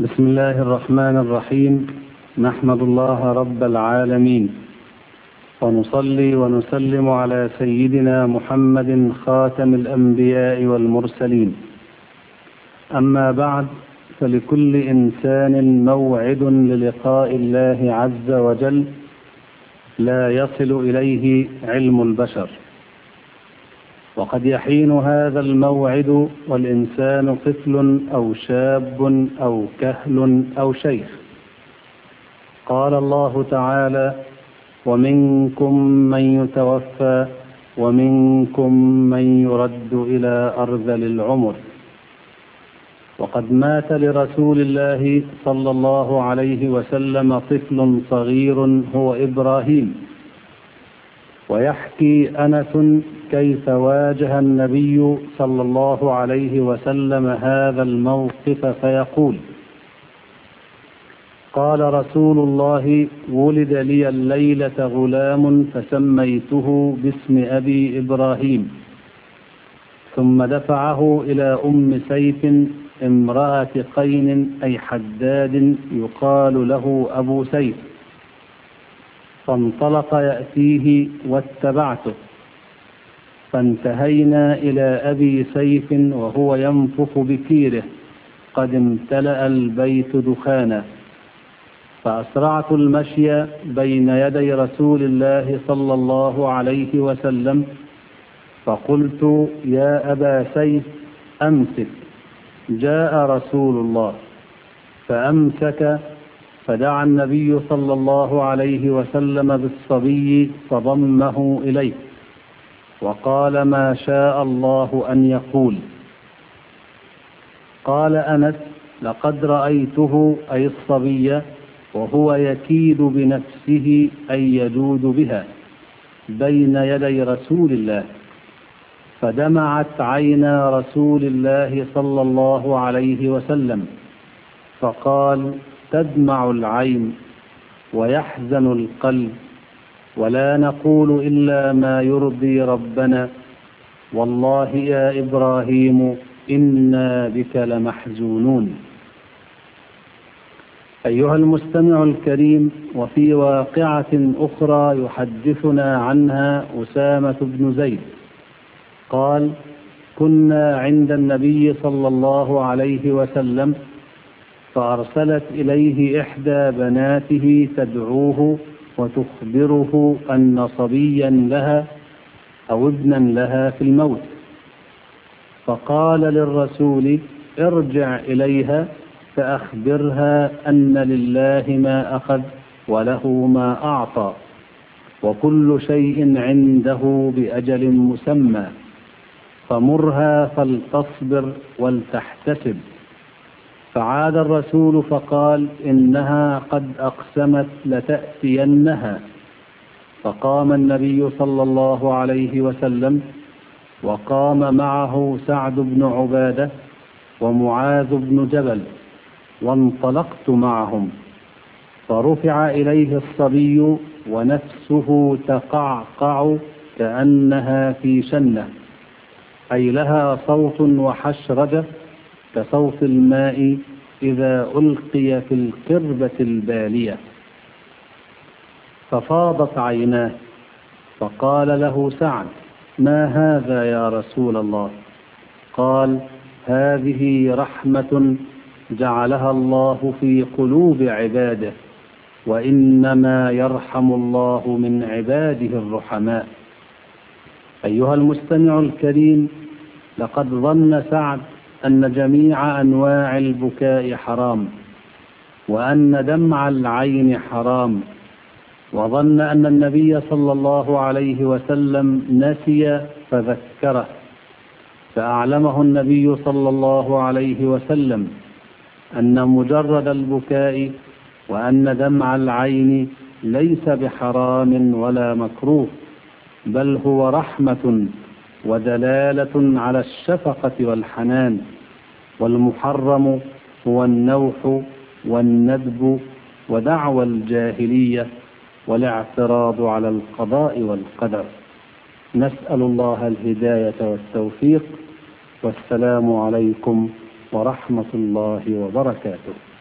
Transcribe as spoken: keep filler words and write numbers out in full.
بسم الله الرحمن الرحيم. نحمد الله رب العالمين، ونصلي ونسلم على سيدنا محمد خاتم الأنبياء والمرسلين. أما بعد، فلكل إنسان موعد للقاء الله عز وجل لا يصل إليه علم البشر، وقد يحين هذا الموعد والإنسان طفل أو شاب أو كهل أو شيخ. قال الله تعالى: ومنكم من يتوفى ومنكم من يرد إلى أرذل العمر. وقد مات لرسول الله صلى الله عليه وسلم طفل صغير هو إبراهيم. ويحكي أنس كيف واجه النبي صلى الله عليه وسلم هذا الموقف فيقول: قال رسول الله: ولد لي الليلة غلام فسميته باسم أبي إبراهيم، ثم دفعه إلى أم سيف امرأة قين أي حداد يقال له أبو سيف، فانطلق يأتيه واتبعته، فانتهينا إلى أبي سيف وهو ينفخ بكيره قد امتلأ البيت دخانا، فأسرعت المشي بين يدي رسول الله صلى الله عليه وسلم، فقلت: يا أبا سيف أمسك، جاء رسول الله. فأمسك، فدعا النبي صلى الله عليه وسلم بالصبي فضمه إليه وقال: ما شاء الله أن يقول. قال أنس: لقد رأيته أي الصبي وهو يكيد بنفسه أي يجود بها بين يدي رسول الله، فدمعت عينا رسول الله صلى الله عليه وسلم، فقال: تدمع العين ويحزن القلب، ولا نقول إلا ما يرضي ربنا، والله يا إبراهيم إنا بك لمحزونون. أيها المستمع الكريم، وفي واقعة أخرى يحدثنا عنها أسامة بن زيد قال: كنا عند النبي صلى الله عليه وسلم، فأرسلت إليه إحدى بناته تدعوه وتخبره أن صبيا لها أو ابنا لها في الموت، فقال للرسول: ارجع إليها فأخبرها أن لله ما أخذ وله ما أعطى، وكل شيء عنده بأجل مسمى، فمرها فلتصبر ولتحتسب. فعاد الرسول فقال: إنها قد أقسمت لتأتينها. فقام النبي صلى الله عليه وسلم، وقام معه سعد بن عبادة ومعاذ بن جبل، وانطلقت معهم، فرفع إليه الصبي ونفسه تقعقع كأنها في شنة، أي لها صوت وحشرجة كصوت الماء إذا ألقي في القربة البالية، ففاضت عيناه، فقال له سعد: ما هذا يا رسول الله؟ قال: هذه رحمة جعلها الله في قلوب عباده، وإنما يرحم الله من عباده الرحماء. أيها المستمع الكريم، لقد ظن سعد أن جميع أنواع البكاء حرام، وأن دمع العين حرام، وظن أن النبي صلى الله عليه وسلم نسي فذكره، فأعلمه النبي صلى الله عليه وسلم أن مجرد البكاء وأن دمع العين ليس بحرام ولا مكروه، بل هو رحمة ودلالة على الشفقة والحنان، والمحرم هو النوح والندب ودعوى الجاهلية والاعتراض على القضاء والقدر. نسأل الله الهداية والتوفيق، والسلام عليكم ورحمة الله وبركاته.